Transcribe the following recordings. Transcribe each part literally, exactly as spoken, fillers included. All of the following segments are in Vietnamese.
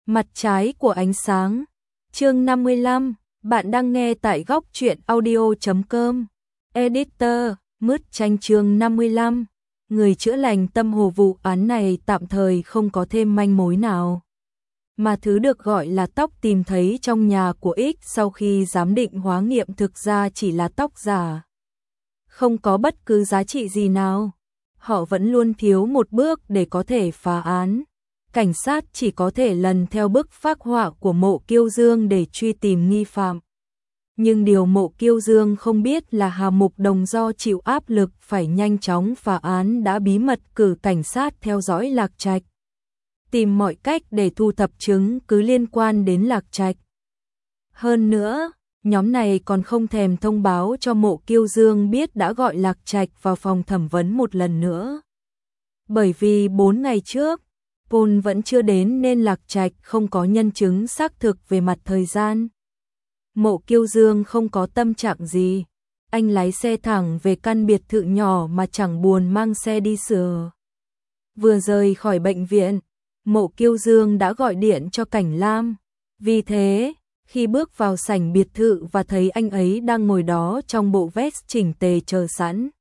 Mặt trái của ánh sáng. Chương năm mươi lăm, bạn đang nghe tại góc truyện audio chấm com. Editor, mứt tranh chương năm mươi lăm. Người chữa lành tâm hồ vụ án này tạm thời không có thêm manh mối nào. Mà thứ được gọi là tóc tìm thấy trong nhà của X sau khi giám định hóa nghiệm thực ra chỉ là tóc giả. Không có bất cứ giá trị gì nào. Họ vẫn luôn thiếu một bước để có thể phá án. Cảnh sát chỉ có thể lần theo bức phác họa của Mộ Kiêu Dương để truy tìm nghi phạm. Nhưng điều Mộ Kiêu Dương không biết là Hà Mục Đồng do chịu áp lực phải nhanh chóng phá án đã bí mật cử cảnh sát theo dõi Lạc Trạch, tìm mọi cách để thu thập chứng cứ liên quan đến Lạc Trạch. Hơn nữa, nhóm này còn không thèm thông báo cho Mộ Kiêu Dương biết đã gọi Lạc Trạch vào phòng thẩm vấn một lần nữa. Bởi vì bốn ngày trước, Paul vẫn chưa đến nên Lạc Trạch không có nhân chứng xác thực về mặt thời gian. Mộ Kiêu Dương không có tâm trạng gì. Anh lái xe thẳng về căn biệt thự nhỏ mà chẳng buồn mang xe đi sửa. Vừa rời khỏi bệnh viện, Mộ Kiêu Dương đã gọi điện cho Cảnh Lam. Vì thế, khi bước vào sảnh biệt thự và thấy anh ấy đang ngồi đó trong bộ vest chỉnh tề chờ sẵn,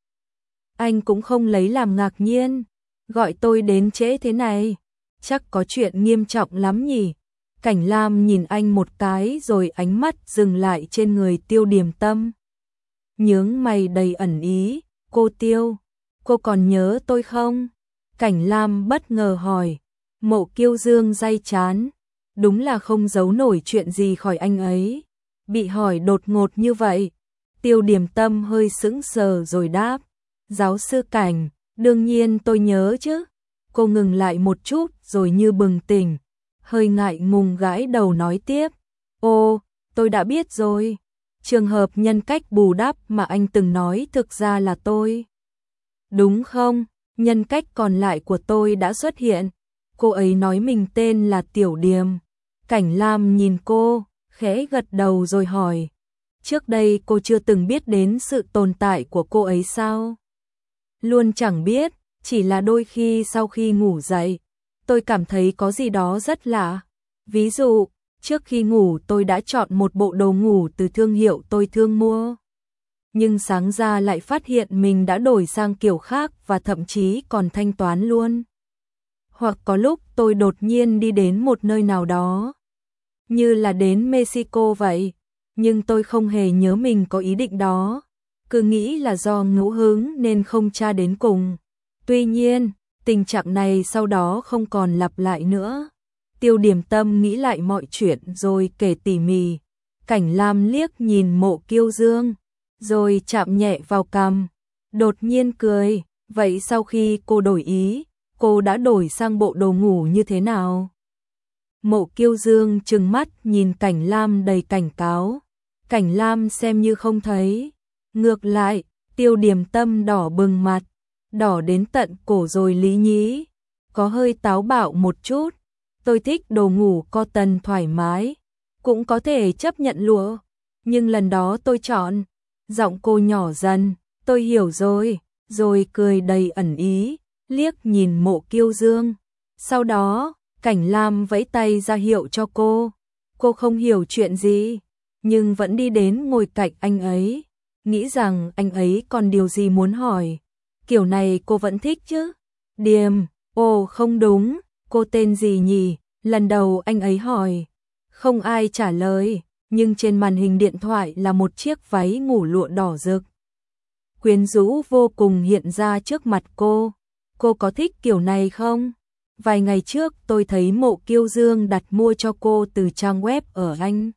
anh cũng không lấy làm ngạc nhiên. Gọi tôi đến trễ thế này, chắc có chuyện nghiêm trọng lắm nhỉ? Cảnh Lam nhìn anh một cái rồi ánh mắt dừng lại trên người Tiêu Điềm Tâm. Nhướng mày đầy ẩn ý, cô Tiêu, cô còn nhớ tôi không? Cảnh Lam bất ngờ hỏi. Mộ Kiêu Dương day chán, đúng là không giấu nổi chuyện gì khỏi anh ấy. Bị hỏi đột ngột như vậy, Tiêu Điềm Tâm hơi sững sờ rồi đáp. Giáo sư Cảnh, đương nhiên tôi nhớ chứ. Cô ngừng lại một chút rồi như bừng tỉnh, hơi ngại ngùng gãi đầu nói tiếp. Ô, tôi đã biết rồi. Trường hợp nhân cách bù đắp mà anh từng nói thực ra là tôi. Đúng không? Nhân cách còn lại của tôi đã xuất hiện. Cô ấy nói mình tên là Tiểu Điềm. Cảnh Lam nhìn cô, khẽ gật đầu rồi hỏi. Trước đây cô chưa từng biết đến sự tồn tại của cô ấy sao? Luôn chẳng biết, chỉ là đôi khi sau khi ngủ dậy, tôi cảm thấy có gì đó rất lạ. Ví dụ, trước khi ngủ tôi đã chọn một bộ đồ ngủ từ thương hiệu tôi thường mua. Nhưng sáng ra lại phát hiện mình đã đổi sang kiểu khác và thậm chí còn thanh toán luôn. Hoặc có lúc tôi đột nhiên đi đến một nơi nào đó, như là đến Mexico vậy, nhưng tôi không hề nhớ mình có ý định đó, cứ nghĩ là do ngẫu hứng nên không tra đến cùng. Tuy nhiên, tình trạng này sau đó không còn lặp lại nữa. Tiêu Điềm Tâm nghĩ lại mọi chuyện rồi kể tỉ mỉ. Cảnh Lam liếc nhìn Mộ Kiêu Dương, rồi chạm nhẹ vào cằm, đột nhiên cười. Vậy sau khi cô đổi ý, cô đã đổi sang bộ đồ ngủ như thế nào? Mộ Kiêu Dương trừng mắt nhìn Cảnh Lam đầy cảnh cáo. Cảnh Lam xem như không thấy. Ngược lại, Tiêu Điềm Tâm đỏ bừng mặt, đỏ đến tận cổ rồi lý nhí, có hơi táo bạo một chút. Tôi thích đồ ngủ cotton thoải mái, cũng có thể chấp nhận lụa, nhưng lần đó tôi chọn. Giọng cô nhỏ dần, tôi hiểu rồi, rồi cười đầy ẩn ý, liếc nhìn Mộ Kiêu Dương. Sau đó, Cảnh Lam vẫy tay ra hiệu cho cô. Cô không hiểu chuyện gì, nhưng vẫn đi đến ngồi cạnh anh ấy, nghĩ rằng anh ấy còn điều gì muốn hỏi. Kiểu này cô vẫn thích chứ? Điềm, ồ không đúng, cô tên gì nhỉ? Lần đầu anh ấy hỏi. Không ai trả lời, nhưng trên màn hình điện thoại là một chiếc váy ngủ lụa đỏ rực. Quyến rũ vô cùng hiện ra trước mặt cô. Cô có thích kiểu này không? Vài ngày trước tôi thấy Mộ Kiêu Dương đặt mua cho cô từ trang web ở Anh.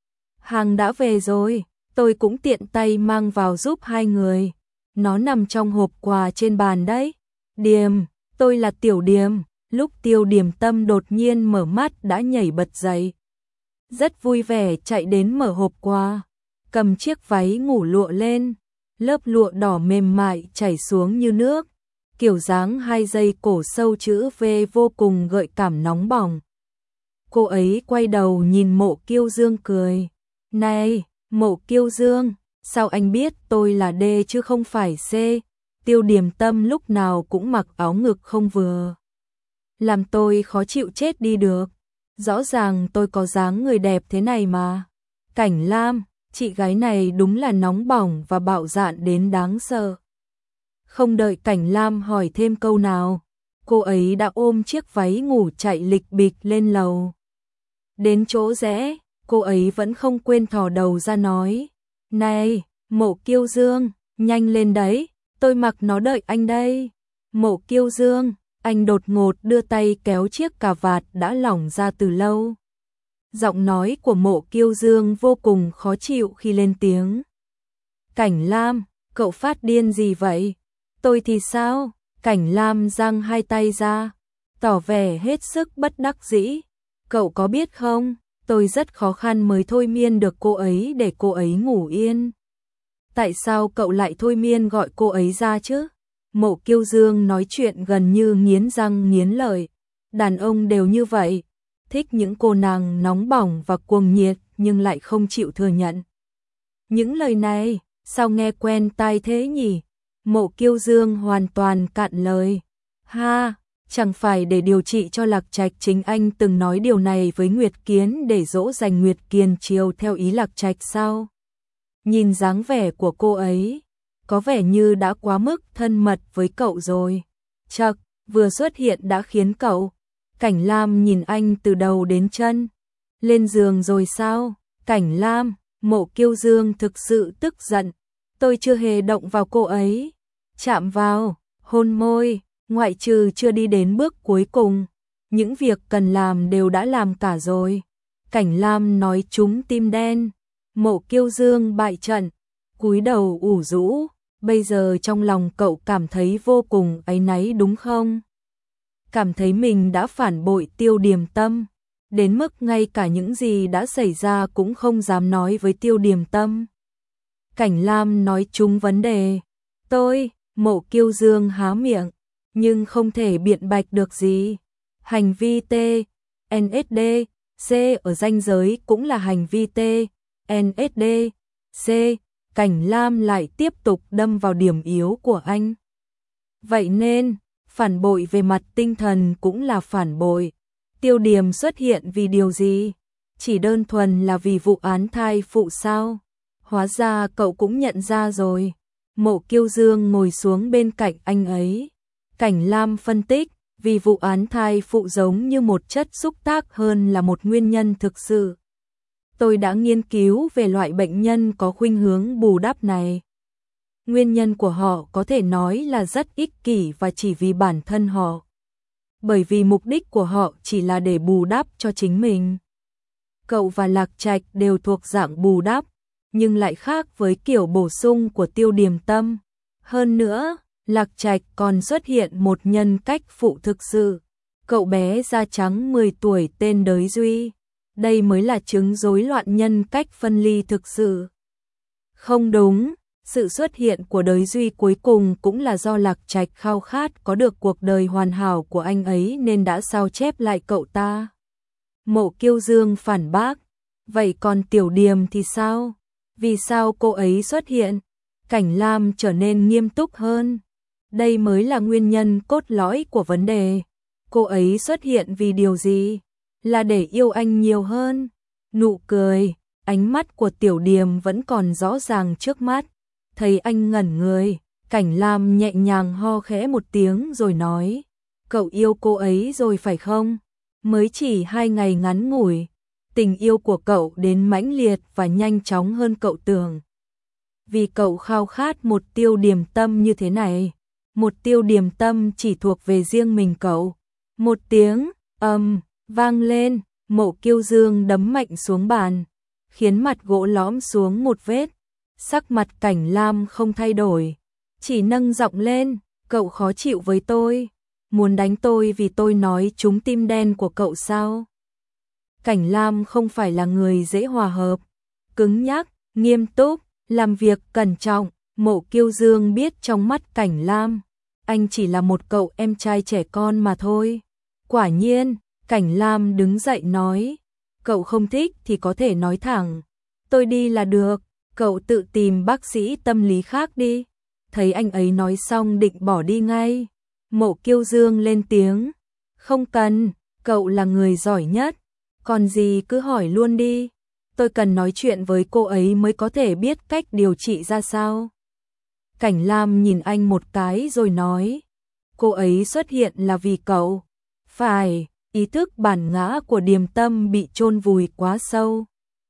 Hàng đã về rồi, tôi cũng tiện tay mang vào giúp hai người. Nó nằm trong hộp quà trên bàn đấy. Điềm, tôi là Tiểu Điềm. Lúc Tiêu Điềm Tâm đột nhiên mở mắt đã nhảy bật dậy, rất vui vẻ chạy đến mở hộp quà, cầm chiếc váy ngủ lụa lên. Lớp lụa đỏ mềm mại chảy xuống như nước, kiểu dáng hai dây cổ sâu chữ V vô cùng gợi cảm nóng bỏng. Cô ấy quay đầu nhìn Mộ Kiêu Dương cười. Này, Mộ Kiêu Dương, sao anh biết tôi là D chứ không phải C? Tiêu Điềm Tâm lúc nào cũng mặc áo ngực không vừa, làm tôi khó chịu chết đi được. Rõ ràng tôi có dáng người đẹp thế này mà. Cảnh Lam, chị gái này đúng là nóng bỏng và bạo dạn đến đáng sợ. Không đợi Cảnh Lam hỏi thêm câu nào, cô ấy đã ôm chiếc váy ngủ chạy lịch bịch lên lầu. Đến chỗ rẽ, cô ấy vẫn không quên thò đầu ra nói, này, Mộ Kiêu Dương, nhanh lên đấy, tôi mặc nó đợi anh đây. Mộ Kiêu Dương, anh đột ngột đưa tay kéo chiếc cà vạt đã lỏng ra từ lâu. Giọng nói của Mộ Kiêu Dương vô cùng khó chịu khi lên tiếng. Cảnh Lam, cậu phát điên gì vậy? Tôi thì sao? Cảnh Lam giang hai tay ra, tỏ vẻ hết sức bất đắc dĩ. Cậu có biết không, tôi rất khó khăn mới thôi miên được cô ấy để cô ấy ngủ yên. Tại sao cậu lại thôi miên gọi cô ấy ra chứ? Mộ Kiêu Dương nói chuyện gần như nghiến răng nghiến lợi. Đàn ông đều như vậy, thích những cô nàng nóng bỏng và cuồng nhiệt nhưng lại không chịu thừa nhận. Những lời này, sao nghe quen tai thế nhỉ? Mộ Kiêu Dương hoàn toàn cạn lời. Ha, chẳng phải để điều trị cho Lạc Trạch chính anh từng nói điều này với Nguyệt Kiến để dỗ dành Nguyệt Kiền chiều theo ý Lạc Trạch sao? Nhìn dáng vẻ của cô ấy, có vẻ như đã quá mức thân mật với cậu rồi. Chậc, vừa xuất hiện đã khiến cậu. Cảnh Lam nhìn anh từ đầu đến chân. Lên giường rồi sao? Cảnh Lam, Mộ Kiêu Dương thực sự tức giận. Tôi chưa hề động vào cô ấy. Chạm vào, hôn môi, ngoại trừ chưa đi đến bước cuối cùng. Những việc cần làm đều đã làm cả rồi. Cảnh Lam nói trúng tim đen. Mộ Kiêu Dương bại trận, cúi đầu ủ rũ. Bây giờ trong lòng cậu cảm thấy vô cùng áy náy đúng không? Cảm thấy mình đã phản bội Tiêu Điềm Tâm, đến mức ngay cả những gì đã xảy ra cũng không dám nói với Tiêu Điềm Tâm. Cảnh Lam nói trúng vấn đề. Tôi, Mộ Kiêu Dương há miệng, nhưng không thể biện bạch được gì. Hành vi T, en ét đê, C ở ranh giới cũng là hành vi T, en ét đê, C. Cảnh Lam lại tiếp tục đâm vào điểm yếu của anh. Vậy nên, phản bội về mặt tinh thần cũng là phản bội. Tiêu Điềm xuất hiện vì điều gì? Chỉ đơn thuần là vì vụ án thai phụ sao? Hóa ra cậu cũng nhận ra rồi. Mộ Kiêu Dương ngồi xuống bên cạnh anh ấy. Cảnh Lam phân tích, vì vụ án thai phụ giống như một chất xúc tác hơn là một nguyên nhân thực sự. Tôi đã nghiên cứu về loại bệnh nhân có khuynh hướng bù đắp này. Nguyên nhân của họ có thể nói là rất ích kỷ và chỉ vì bản thân họ. Bởi vì mục đích của họ chỉ là để bù đắp cho chính mình. Cậu và Lạc Trạch đều thuộc dạng bù đắp, nhưng lại khác với kiểu bổ sung của Tiêu Điềm Tâm. Hơn nữa, Lạc Trạch còn xuất hiện một nhân cách phụ thực sự. Cậu bé da trắng mười tuổi tên Đới Duy. Đây mới là chứng rối loạn nhân cách phân ly thực sự. Không đúng, sự xuất hiện của Đới Duy cuối cùng cũng là do Lạc Trạch khao khát có được cuộc đời hoàn hảo của anh ấy nên đã sao chép lại cậu ta. Mộ Kiêu Dương phản bác, vậy còn Tiểu Điềm thì sao? Vì sao cô ấy xuất hiện? Cảnh Lam trở nên nghiêm túc hơn. Đây mới là nguyên nhân cốt lõi của vấn đề. Cô ấy xuất hiện vì điều gì? Là để yêu anh nhiều hơn. Nụ cười, ánh mắt của Tiểu Điềm vẫn còn rõ ràng trước mắt. Thấy anh ngẩn người, Cảnh Lam nhẹ nhàng ho khẽ một tiếng rồi nói, cậu yêu cô ấy rồi phải không? Mới chỉ hai ngày ngắn ngủi, tình yêu của cậu đến mãnh liệt và nhanh chóng hơn cậu tưởng. Vì cậu khao khát một Tiêu Điềm Tâm như thế này, một Tiêu Điềm Tâm chỉ thuộc về riêng mình cậu. Một tiếng ầm um, vang lên, Mộ Kiêu Dương đấm mạnh xuống bàn, khiến mặt gỗ lõm xuống một vết. Sắc mặt Cảnh Lam không thay đổi, chỉ nâng giọng lên, cậu khó chịu với tôi, muốn đánh tôi vì tôi nói trúng tim đen của cậu sao? Cảnh Lam không phải là người dễ hòa hợp, cứng nhắc, nghiêm túc, làm việc cẩn trọng. Mộ Kiêu Dương biết trong mắt Cảnh Lam, anh chỉ là một cậu em trai trẻ con mà thôi. Quả nhiên, Cảnh Lam đứng dậy nói, cậu không thích thì có thể nói thẳng, tôi đi là được, cậu tự tìm bác sĩ tâm lý khác đi. Thấy anh ấy nói xong định bỏ đi ngay, Mộ Kiêu Dương lên tiếng, không cần, cậu là người giỏi nhất, Còn gì cứ hỏi luôn đi. Tôi cần nói chuyện với cô ấy mới có thể biết cách điều trị ra sao. Cảnh Lam nhìn anh một cái rồi nói. Cô ấy xuất hiện là vì cậu. Phải, ý thức bản ngã của Điềm Tâm bị chôn vùi quá sâu.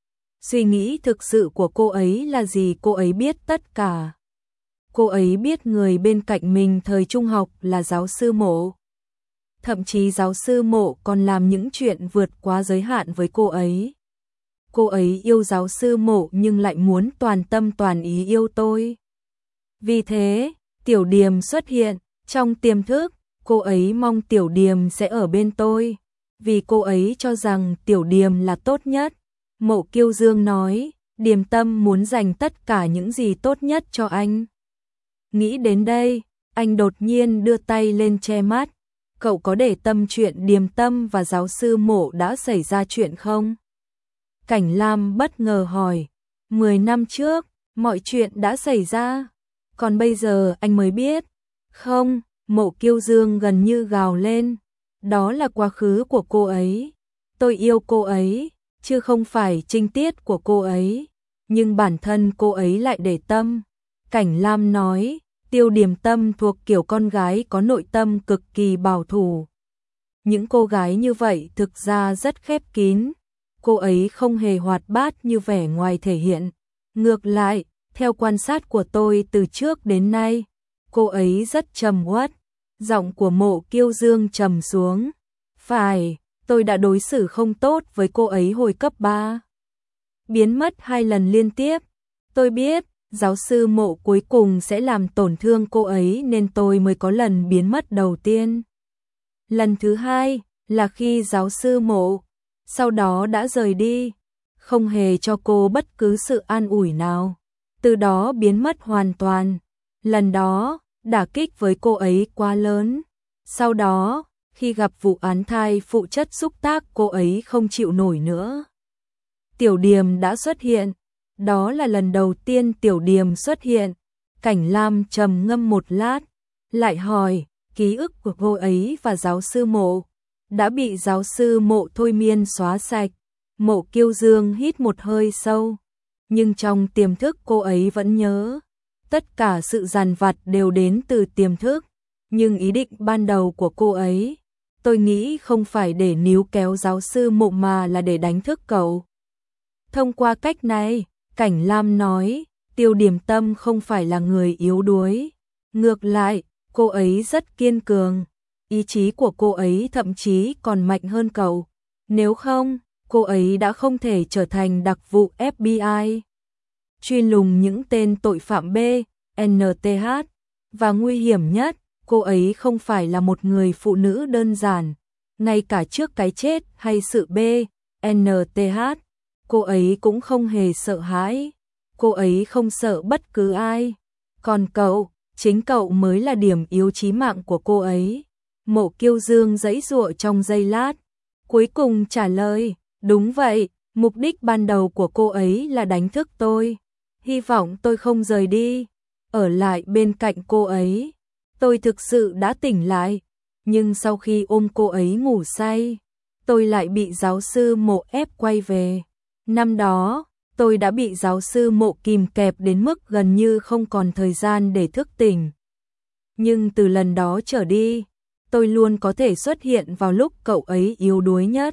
Suy nghĩ thực sự của cô ấy là gì cô ấy biết tất cả. Cô ấy biết người bên cạnh mình thời trung học là giáo sư Mộ. Thậm chí giáo sư Mộ còn làm những chuyện vượt quá giới hạn với cô ấy. Cô ấy yêu giáo sư Mộ nhưng lại muốn toàn tâm toàn ý yêu tôi. Vì thế, Tiểu Điềm xuất hiện. Trong tiềm thức, cô ấy mong Tiểu Điềm sẽ ở bên tôi. Vì cô ấy cho rằng Tiểu Điềm là tốt nhất. Mộ Kiêu Dương nói, Điềm Tâm muốn dành tất cả những gì tốt nhất cho anh. Nghĩ đến đây, anh đột nhiên đưa tay lên che mắt. Cậu có để tâm chuyện Điềm Tâm và giáo sư Mộ đã xảy ra chuyện không? Cảnh Lam bất ngờ hỏi. Mười năm trước, mọi chuyện đã xảy ra. Còn bây giờ anh mới biết. Không, Mộ Kiêu Dương gần như gào lên. Đó là quá khứ của cô ấy. Tôi yêu cô ấy, chứ không phải trinh tiết của cô ấy. Nhưng bản thân cô ấy lại để tâm. Cảnh Lam nói, Tiêu Điềm Tâm thuộc kiểu con gái có nội tâm cực kỳ bảo thủ. Những cô gái như vậy thực ra rất khép kín. Cô ấy không hề hoạt bát như vẻ ngoài thể hiện. Ngược lại, theo quan sát của tôi từ trước đến nay, cô ấy rất trầm uất. Giọng của Mộ Kiêu Dương trầm xuống. Phải, tôi đã đối xử không tốt với cô ấy hồi cấp ba. Biến mất hai lần liên tiếp. Tôi biết, giáo sư Mộ cuối cùng sẽ làm tổn thương cô ấy nên tôi mới có lần biến mất đầu tiên. Lần thứ hai là khi giáo sư Mộ sau đó đã rời đi, không hề cho cô bất cứ sự an ủi nào. Từ đó biến mất hoàn toàn. Lần đó, đả kích với cô ấy quá lớn. Sau đó, khi gặp vụ án thai phụ chất xúc tác cô ấy không chịu nổi nữa. Tiểu Điềm đã xuất hiện. Đó là lần đầu tiên Tiểu Điềm xuất hiện. Cảnh Lam trầm ngâm một lát, lại hỏi, ký ức của cô ấy và giáo sư Mộ đã bị giáo sư Mộ thôi miên xóa sạch. Mộ Kiêu Dương hít một hơi sâu, nhưng trong tiềm thức cô ấy vẫn nhớ. Tất cả sự dằn vặt đều đến từ tiềm thức, nhưng ý định ban đầu của cô ấy, tôi nghĩ không phải để níu kéo giáo sư Mộ mà là để đánh thức cậu. Thông qua cách này, Cảnh Lam nói, Tiêu Điềm Tâm không phải là người yếu đuối. Ngược lại, cô ấy rất kiên cường. Ý chí của cô ấy thậm chí còn mạnh hơn cậu. Nếu không, cô ấy đã không thể trở thành đặc vụ ép bê i. Truy lùng những tên tội phạm B, en tê hát. Và nguy hiểm nhất, cô ấy không phải là một người phụ nữ đơn giản. Ngay cả trước cái chết hay sự B, en tê hát, cô ấy cũng không hề sợ hãi. Cô ấy không sợ bất cứ ai. Còn cậu, chính cậu mới là điểm yếu chí mạng của cô ấy. Mộ Kiêu Dương giãy giụa trong giây lát, cuối cùng trả lời, đúng vậy, mục đích ban đầu của cô ấy là đánh thức tôi. Hy vọng tôi không rời đi, ở lại bên cạnh cô ấy. Tôi thực sự đã tỉnh lại, nhưng sau khi ôm cô ấy ngủ say, tôi lại bị giáo sư Mộ ép quay về. Năm đó, tôi đã bị giáo sư Mộ kìm kẹp đến mức gần như không còn thời gian để thức tỉnh. Nhưng từ lần đó trở đi, tôi luôn có thể xuất hiện vào lúc cậu ấy yếu đuối nhất.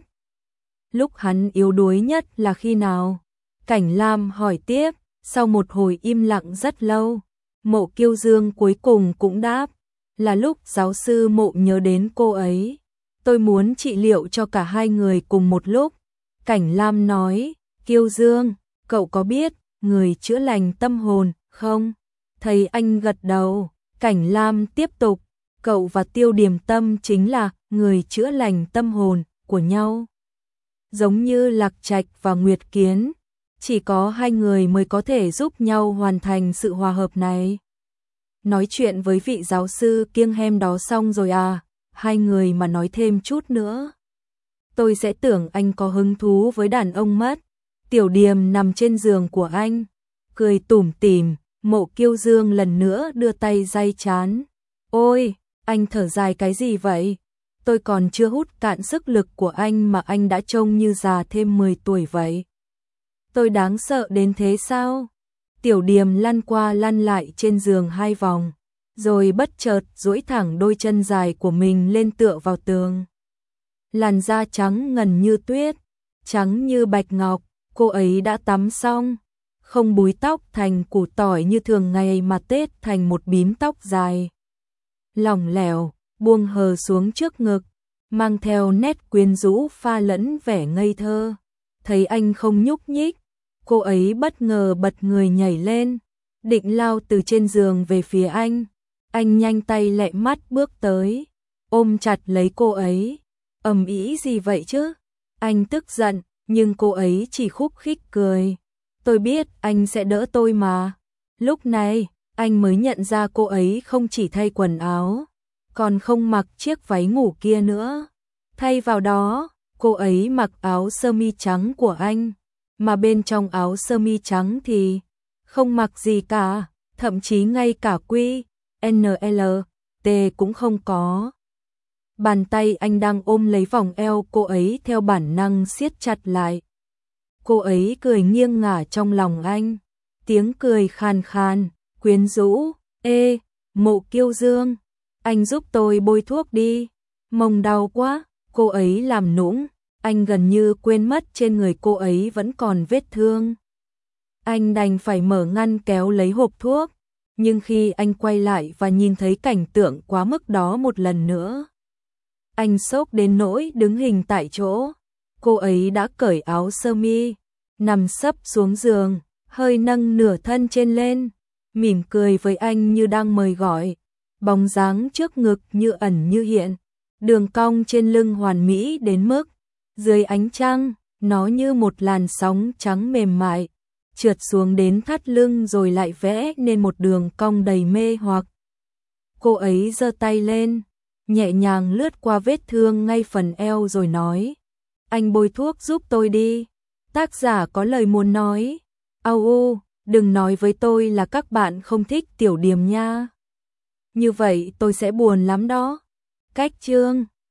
Lúc hắn yếu đuối nhất là khi nào? Cảnh Lam hỏi tiếp, sau một hồi im lặng rất lâu. Mộ Kiêu Dương cuối cùng cũng đáp, là lúc giáo sư Mộ nhớ đến cô ấy. Tôi muốn trị liệu cho cả hai người cùng một lúc. Cảnh Lam nói, Kiêu Dương, cậu có biết người chữa lành tâm hồn không? Thầy anh gật đầu. Cảnh Lam tiếp tục, cậu và Tiêu Điềm Tâm chính là người chữa lành tâm hồn của nhau. Giống như Lạc Trạch và Nguyệt Kiến, chỉ có hai người mới có thể giúp nhau hoàn thành sự hòa hợp này. Nói chuyện với vị giáo sư kiêng hem đó xong rồi à? Hai người mà nói thêm chút nữa, tôi sẽ tưởng anh có hứng thú với đàn ông mất. Tiểu Điềm nằm trên giường của anh, cười tủm tỉm. Mộ Kiêu Dương lần nữa đưa tay day chán. Ôi, anh thở dài cái gì vậy? tôi còn chưa hút cạn sức lực của anh mà anh đã trông như già thêm mười tuổi vậy. Tôi đáng sợ đến thế sao? Tiểu Điềm lăn qua lăn lại trên giường hai vòng, rồi bất chợt duỗi thẳng đôi chân dài của mình lên tựa vào tường. Làn da trắng ngần như tuyết, trắng như bạch ngọc, cô ấy đã tắm xong, không búi tóc thành củ tỏi như thường ngày mà tết thành một bím tóc dài. Lỏng lẻo, buông hờ xuống trước ngực, mang theo nét quyến rũ pha lẫn vẻ ngây thơ. Thấy anh không nhúc nhích, cô ấy bất ngờ bật người nhảy lên, định lao từ trên giường về phía anh. Anh nhanh tay lẹ mắt bước tới, ôm chặt lấy cô ấy. Ầm ĩ gì vậy chứ? Anh tức giận, nhưng cô ấy chỉ khúc khích cười. Tôi biết anh sẽ đỡ tôi mà. Lúc này, anh mới nhận ra cô ấy không chỉ thay quần áo, còn không mặc chiếc váy ngủ kia nữa. Thay vào đó, cô ấy mặc áo sơ mi trắng của anh, mà bên trong áo sơ mi trắng thì không mặc gì cả, thậm chí ngay cả quy, en lờ, tê cũng không có. Bàn tay anh đang ôm lấy vòng eo cô ấy theo bản năng siết chặt lại. Cô ấy cười nghiêng ngả trong lòng anh, tiếng cười khàn khàn, quyến rũ. Ê, Mộ Kiêu Dương, anh giúp tôi bôi thuốc đi, mông đau quá. Cô ấy làm nũng, anh gần như quên mất trên người cô ấy vẫn còn vết thương. Anh đành phải mở ngăn kéo lấy hộp thuốc, nhưng khi anh quay lại và nhìn thấy cảnh tượng quá mức đó một lần nữa, anh sốc đến nỗi đứng hình tại chỗ. Cô ấy đã cởi áo sơ mi, nằm sấp xuống giường, hơi nâng nửa thân trên lên, mỉm cười với anh như đang mời gọi. Bóng dáng trước ngực như ẩn như hiện, đường cong trên lưng hoàn mỹ đến mức dưới ánh trăng, nó như một làn sóng trắng mềm mại, trượt xuống đến thắt lưng rồi lại vẽ nên một đường cong đầy mê hoặc. Cô ấy giơ tay lên, nhẹ nhàng lướt qua vết thương ngay phần eo rồi nói: anh bôi thuốc giúp tôi đi. Tác giả có lời muốn nói: au u, đừng nói với tôi là các bạn không thích Tiểu Điềm nha. Như vậy tôi sẽ buồn lắm đó. Cách chương